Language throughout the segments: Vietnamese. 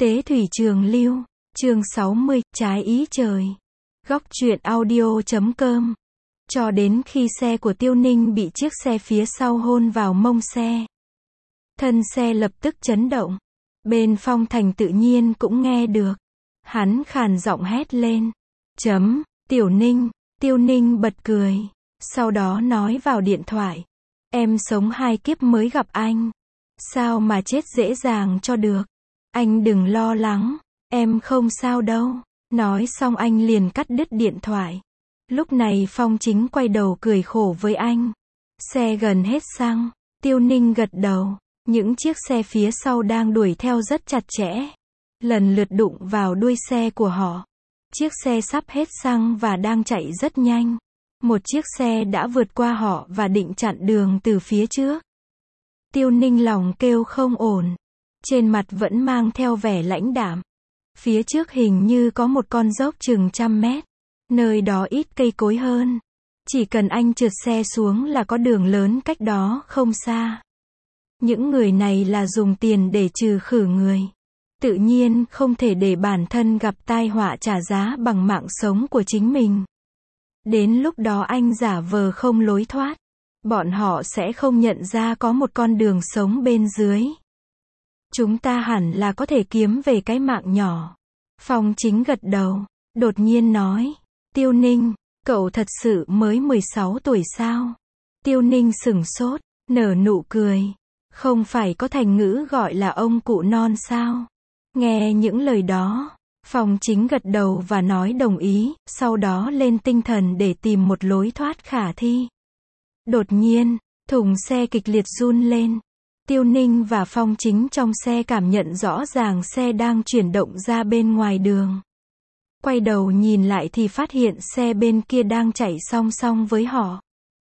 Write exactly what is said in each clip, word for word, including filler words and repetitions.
Tế thủy trường lưu, chương sáu mươi, trái ý trời. Góc truyện audio chấm com. Cho đến khi xe của Tiêu Ninh bị chiếc xe phía sau hôn vào mông xe. Thân xe lập tức chấn động. Bên Phong Thành tự nhiên cũng nghe được. Hắn khàn giọng hét lên. Chấm, Tiểu Ninh, Tiêu Ninh bật cười. Sau đó nói vào điện thoại. Em sống hai kiếp mới gặp anh. Sao mà chết dễ dàng cho được. Anh đừng lo lắng, em không sao đâu. Nói xong anh liền cắt đứt điện thoại. Lúc này Phong Chính quay đầu cười khổ với anh. Xe gần hết xăng, Tiêu Ninh gật đầu. Những chiếc xe phía sau đang đuổi theo rất chặt chẽ. Lần lượt đụng vào đuôi xe của họ. Chiếc xe sắp hết xăng và đang chạy rất nhanh. Một chiếc xe đã vượt qua họ và định chặn đường từ phía trước. Tiêu Ninh lòng kêu không ổn. Trên mặt vẫn mang theo vẻ lãnh đạm. Phía trước hình như có một con dốc chừng trăm mét. Nơi đó ít cây cối hơn. Chỉ cần anh trượt xe xuống là có đường lớn cách đó không xa. Những người này là dùng tiền để trừ khử người. Tự nhiên không thể để bản thân gặp tai họa trả giá bằng mạng sống của chính mình. Đến lúc đó anh giả vờ không lối thoát. Bọn họ sẽ không nhận ra có một con đường sống bên dưới. Chúng ta hẳn là có thể kiếm về cái mạng nhỏ. Phong Chính gật đầu, đột nhiên nói. Tiêu Ninh, cậu thật sự mới mười sáu tuổi sao? Tiêu Ninh sửng sốt, nở nụ cười. Không phải có thành ngữ gọi là ông cụ non sao? Nghe những lời đó, Phong Chính gật đầu và nói đồng ý, sau đó lên tinh thần để tìm một lối thoát khả thi. Đột nhiên, thùng xe kịch liệt run lên. Tiêu Ninh và Phong Chính trong xe cảm nhận rõ ràng xe đang chuyển động ra bên ngoài đường. Quay đầu nhìn lại thì phát hiện xe bên kia đang chạy song song với họ.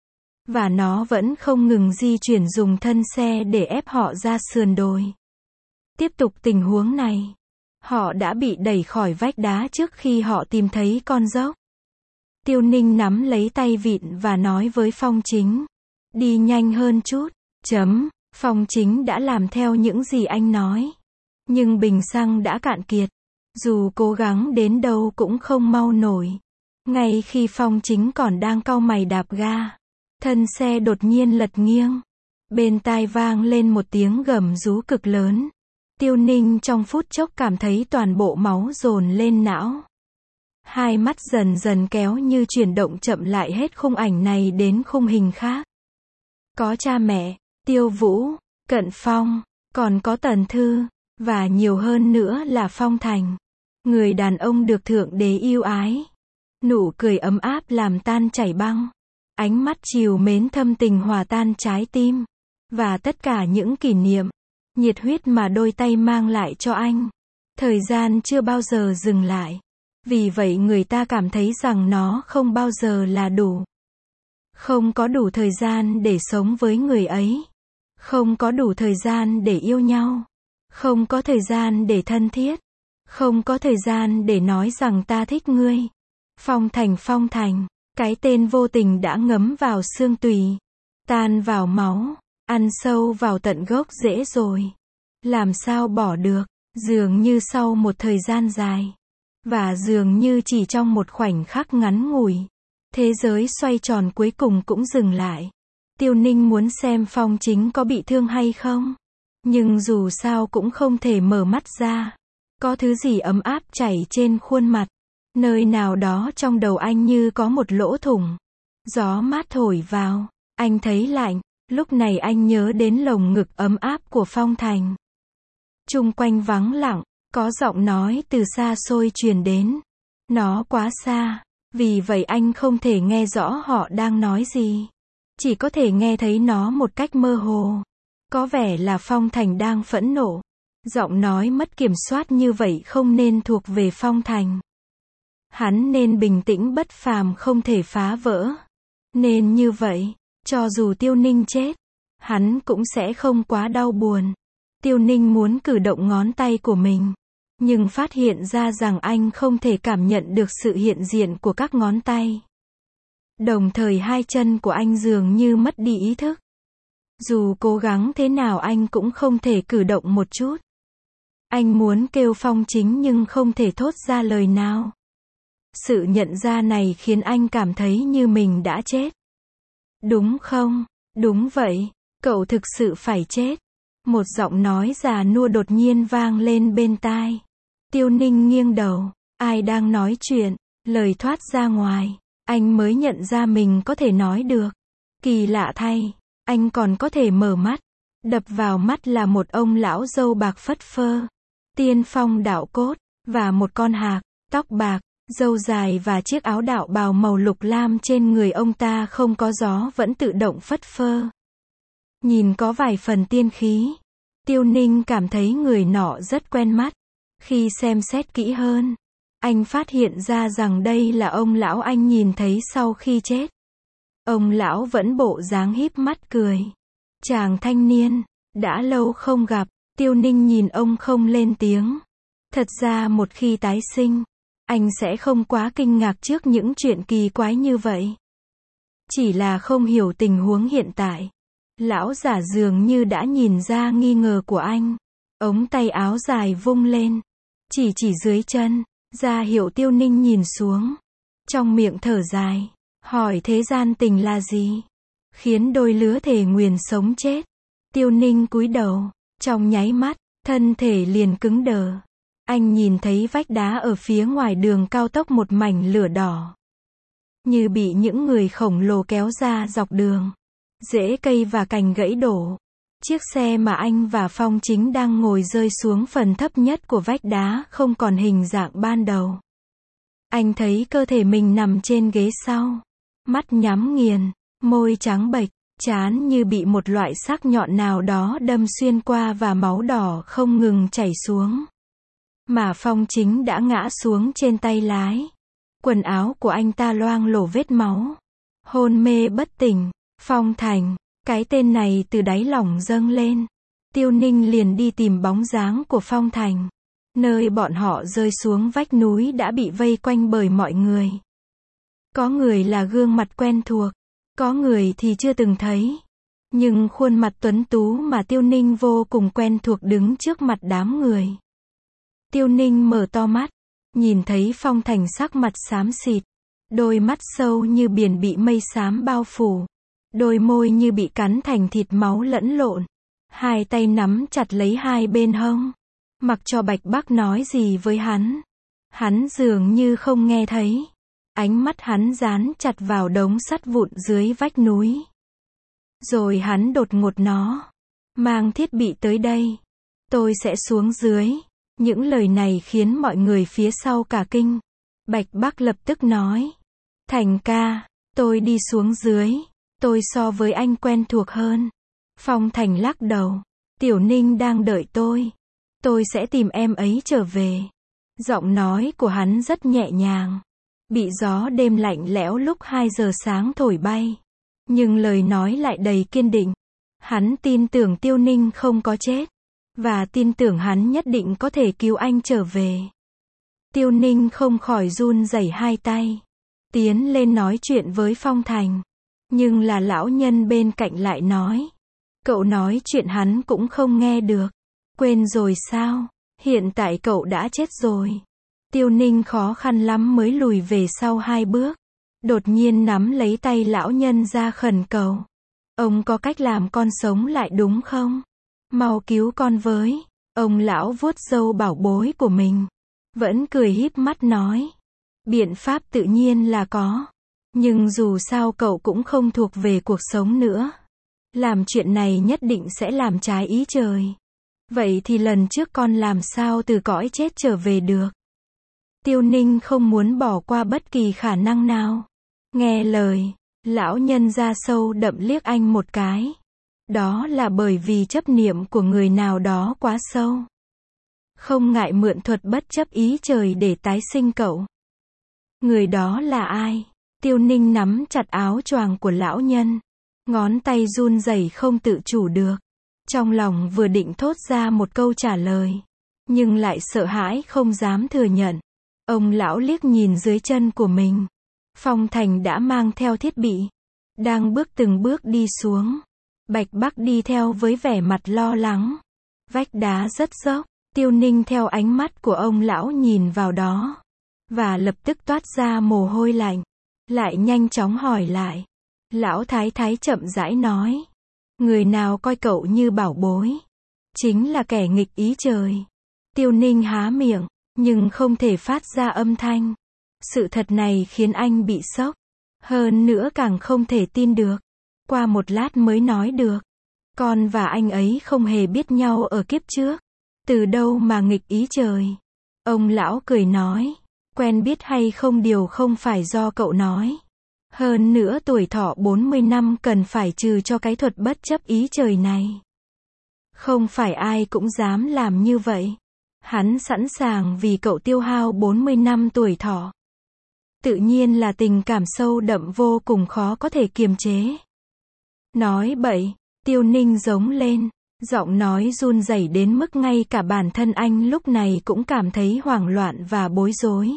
Và nó vẫn không ngừng di chuyển dùng thân xe để ép họ ra sườn đồi. Tiếp tục tình huống này, họ đã bị đẩy khỏi vách đá trước khi họ tìm thấy con dốc. Tiêu Ninh nắm lấy tay vịn và nói với Phong Chính. Đi nhanh hơn chút. Chấm. Phong Chính đã làm theo những gì anh nói. Nhưng bình xăng đã cạn kiệt. Dù cố gắng đến đâu cũng không mau nổi. Ngay khi Phong Chính còn đang cau mày đạp ga, thân xe đột nhiên lật nghiêng. Bên tai vang lên một tiếng gầm rú cực lớn. Tiêu Ninh trong phút chốc cảm thấy toàn bộ máu dồn lên não. Hai mắt dần dần kéo như chuyển động chậm lại hết khung ảnh này đến khung hình khác. Có cha mẹ, Tiêu Vũ, Cận Phong, còn có Tần Thư, và nhiều hơn nữa là Phong Thành. Người đàn ông được Thượng Đế yêu ái. Nụ cười ấm áp làm tan chảy băng. Ánh mắt trìu mến thâm tình hòa tan trái tim. Và tất cả những kỷ niệm, nhiệt huyết mà đôi tay mang lại cho anh. Thời gian chưa bao giờ dừng lại. Vì vậy người ta cảm thấy rằng nó không bao giờ là đủ. Không có đủ thời gian để sống với người ấy. Không có đủ thời gian để yêu nhau. Không có thời gian để thân thiết. Không có thời gian để nói rằng ta thích ngươi. Phong Thành, Phong Thành, cái tên vô tình đã ngấm vào xương tùy, tan vào máu, ăn sâu vào tận gốc rễ rồi. Làm sao bỏ được, dường như sau một thời gian dài. Và dường như chỉ trong một khoảnh khắc ngắn ngủi. Thế giới xoay tròn cuối cùng cũng dừng lại. Tiêu Ninh muốn xem Phong Chính có bị thương hay không. Nhưng dù sao cũng không thể mở mắt ra. Có thứ gì ấm áp chảy trên khuôn mặt. Nơi nào đó trong đầu anh như có một lỗ thủng. Gió mát thổi vào. Anh thấy lạnh. Lúc này anh nhớ đến lồng ngực ấm áp của Phong Thành. Chung quanh vắng lặng. Có giọng nói từ xa xôi truyền đến. Nó quá xa. Vì vậy anh không thể nghe rõ họ đang nói gì. Chỉ có thể nghe thấy nó một cách mơ hồ. Có vẻ là Phong Thành đang phẫn nộ. Giọng nói mất kiểm soát như vậy không nên thuộc về Phong Thành. Hắn nên bình tĩnh bất phàm không thể phá vỡ. Nên như vậy, cho dù Tiêu Ninh chết, hắn cũng sẽ không quá đau buồn. Tiêu Ninh muốn cử động ngón tay của mình. Nhưng phát hiện ra rằng anh không thể cảm nhận được sự hiện diện của các ngón tay. Đồng thời hai chân của anh dường như mất đi ý thức. Dù cố gắng thế nào anh cũng không thể cử động một chút. Anh muốn kêu Phong Chính nhưng không thể thốt ra lời nào. Sự nhận ra này khiến anh cảm thấy như mình đã chết. Đúng không? Đúng vậy, cậu thực sự phải chết. Một giọng nói già nua đột nhiên vang lên bên tai. Tiêu Ninh nghiêng đầu, ai đang nói chuyện, lời thoát ra ngoài, anh mới nhận ra mình có thể nói được. Kỳ lạ thay, anh còn có thể mở mắt. Đập vào mắt là một ông lão râu bạc phất phơ, tiên phong đạo cốt, và một con hạc, tóc bạc, râu dài và chiếc áo đạo bào màu lục lam trên người ông ta không có gió vẫn tự động phất phơ. Nhìn có vài phần tiên khí. Tiêu Ninh cảm thấy người nọ rất quen mắt. Khi xem xét kỹ hơn, anh phát hiện ra rằng đây là ông lão anh nhìn thấy sau khi chết. Ông lão vẫn bộ dáng híp mắt cười. Chàng thanh niên, đã lâu không gặp. Tiêu Ninh nhìn ông không lên tiếng. Thật ra một khi tái sinh, anh sẽ không quá kinh ngạc trước những chuyện kỳ quái như vậy. Chỉ là không hiểu tình huống hiện tại. Lão giả dường như đã nhìn ra nghi ngờ của anh. Ống tay áo dài vung lên, chỉ chỉ dưới chân, ra hiệu Tiêu Ninh nhìn xuống. Trong miệng thở dài, hỏi thế gian tình là gì? Khiến đôi lứa thề nguyền sống chết. Tiêu Ninh cúi đầu, trong nháy mắt, thân thể liền cứng đờ. Anh nhìn thấy vách đá ở phía ngoài đường cao tốc một mảnh lửa đỏ. Như bị những người khổng lồ kéo ra dọc đường. Rễ cây và cành gãy đổ. Chiếc xe mà anh và Phong Chính đang ngồi rơi xuống phần thấp nhất của vách đá không còn hình dạng ban đầu. Anh thấy cơ thể mình nằm trên ghế sau. Mắt nhắm nghiền, môi trắng bệch, trán như bị một loại sắc nhọn nào đó đâm xuyên qua và máu đỏ không ngừng chảy xuống. Mà Phong Chính đã ngã xuống trên tay lái. Quần áo của anh ta loang lổ vết máu. Hôn mê bất tỉnh. Phong Thành, cái tên này từ đáy lòng dâng lên. Tiêu Ninh liền đi tìm bóng dáng của Phong Thành. Nơi bọn họ rơi xuống vách núi đã bị vây quanh bởi mọi người. Có người là gương mặt quen thuộc, có người thì chưa từng thấy. Nhưng khuôn mặt tuấn tú mà Tiêu Ninh vô cùng quen thuộc đứng trước mặt đám người. Tiêu Ninh mở to mắt, nhìn thấy Phong Thành sắc mặt xám xịt. Đôi mắt sâu như biển bị mây xám bao phủ. Đôi môi như bị cắn thành thịt máu lẫn lộn. Hai tay nắm chặt lấy hai bên hông. Mặc cho Bạch Bắc nói gì với hắn. Hắn dường như không nghe thấy. Ánh mắt hắn dán chặt vào đống sắt vụn dưới vách núi. Rồi hắn đột ngột nó. Mang thiết bị tới đây. Tôi sẽ xuống dưới. Những lời này khiến mọi người phía sau cả kinh. Bạch Bắc lập tức nói. Thành ca, tôi đi xuống dưới. Tôi so với anh quen thuộc hơn. Phong Thành lắc đầu. Tiểu Ninh đang đợi tôi. Tôi sẽ tìm em ấy trở về. Giọng nói của hắn rất nhẹ nhàng. Bị gió đêm lạnh lẽo lúc hai giờ sáng thổi bay. Nhưng lời nói lại đầy kiên định. Hắn tin tưởng Tiêu Ninh không có chết. Và tin tưởng hắn nhất định có thể cứu anh trở về. Tiêu Ninh không khỏi run rẩy hai tay. Tiến lên nói chuyện với Phong Thành. Nhưng là lão nhân bên cạnh lại nói. Cậu nói chuyện hắn cũng không nghe được. Quên rồi sao? Hiện tại cậu đã chết rồi. Tiêu Ninh khó khăn lắm mới lùi về sau hai bước. Đột nhiên nắm lấy tay lão nhân ra khẩn cầu. Ông có cách làm con sống lại đúng không? Mau cứu con với. Ông lão vuốt râu bảo bối của mình. Vẫn cười híp mắt nói. Biện pháp tự nhiên là có. Nhưng dù sao cậu cũng không thuộc về cuộc sống nữa. Làm chuyện này nhất định sẽ làm trái ý trời. Vậy thì lần trước con làm sao từ cõi chết trở về được? Tiêu Ninh không muốn bỏ qua bất kỳ khả năng nào. Nghe lời, lão nhân ra sâu đậm liếc anh một cái. Đó là bởi vì chấp niệm của người nào đó quá sâu. Không ngại mượn thuật bất chấp ý trời để tái sinh cậu. Người đó là ai? Tiêu Ninh nắm chặt áo choàng của lão nhân. Ngón tay run rẩy không tự chủ được. Trong lòng vừa định thốt ra một câu trả lời. Nhưng lại sợ hãi không dám thừa nhận. Ông lão liếc nhìn dưới chân của mình. Phong Thành đã mang theo thiết bị. Đang bước từng bước đi xuống. Bạch Bắc đi theo với vẻ mặt lo lắng. Vách đá rất dốc. Tiêu Ninh theo ánh mắt của ông lão nhìn vào đó, và lập tức toát ra mồ hôi lạnh, lại nhanh chóng hỏi lại. Lão thái thái chậm rãi nói, người nào coi cậu như bảo bối, chính là kẻ nghịch ý trời. Tiêu Ninh há miệng, nhưng không thể phát ra âm thanh. Sự thật này khiến anh bị sốc, hơn nữa càng không thể tin được. Qua một lát mới nói được, con và anh ấy không hề biết nhau ở kiếp trước. Từ đâu mà nghịch ý trời? Ông lão cười nói, quen biết hay không điều không phải do cậu nói. Hơn nữa tuổi thọ bốn mươi năm cần phải trừ cho cái thuật bất chấp ý trời này. Không phải ai cũng dám làm như vậy. Hắn sẵn sàng vì cậu tiêu hao bốn mươi năm tuổi thọ. Tự nhiên là tình cảm sâu đậm vô cùng khó có thể kiềm chế. Nói bậy, Tiêu Ninh giống lên, giọng nói run rẩy đến mức ngay cả bản thân anh lúc này cũng cảm thấy hoảng loạn và bối rối.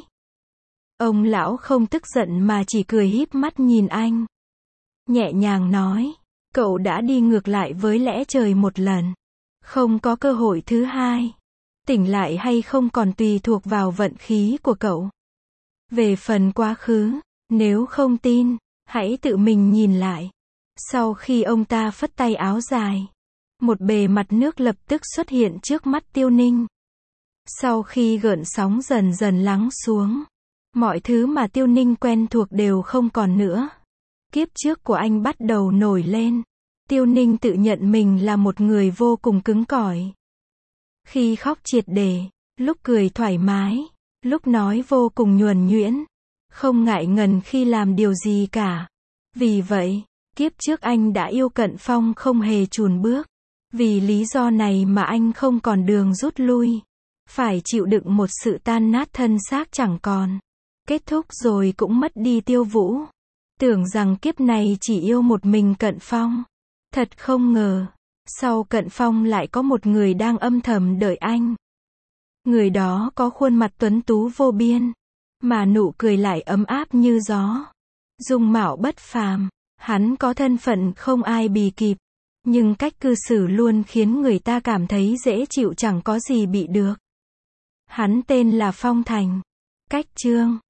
Ông lão không tức giận mà chỉ cười híp mắt nhìn anh. Nhẹ nhàng nói, cậu đã đi ngược lại với lẽ trời một lần. Không có cơ hội thứ hai. Tỉnh lại hay không còn tùy thuộc vào vận khí của cậu. Về phần quá khứ, nếu không tin, hãy tự mình nhìn lại. Sau khi ông ta phất tay áo dài, một bề mặt nước lập tức xuất hiện trước mắt Tiêu Ninh. Sau khi gợn sóng dần dần lắng xuống, mọi thứ mà Tiêu Ninh quen thuộc đều không còn nữa. Kiếp trước của anh bắt đầu nổi lên. Tiêu Ninh tự nhận mình là một người vô cùng cứng cỏi. Khi khóc triệt để, lúc cười thoải mái, lúc nói vô cùng nhuần nhuyễn, không ngại ngần khi làm điều gì cả. Vì vậy, kiếp trước anh đã yêu Cận Phong không hề chùn bước. Vì lý do này mà anh không còn đường rút lui. Phải chịu đựng một sự tan nát thân xác chẳng còn. Kết thúc rồi cũng mất đi Tiêu Vũ. Tưởng rằng kiếp này chỉ yêu một mình Cận Phong. Thật không ngờ, sau Cận Phong lại có một người đang âm thầm đợi anh. Người đó có khuôn mặt tuấn tú vô biên, mà nụ cười lại ấm áp như gió. Dung mạo bất phàm, hắn có thân phận không ai bì kịp, nhưng cách cư xử luôn khiến người ta cảm thấy dễ chịu chẳng có gì bị được. Hắn tên là Phong Thành. Cách chương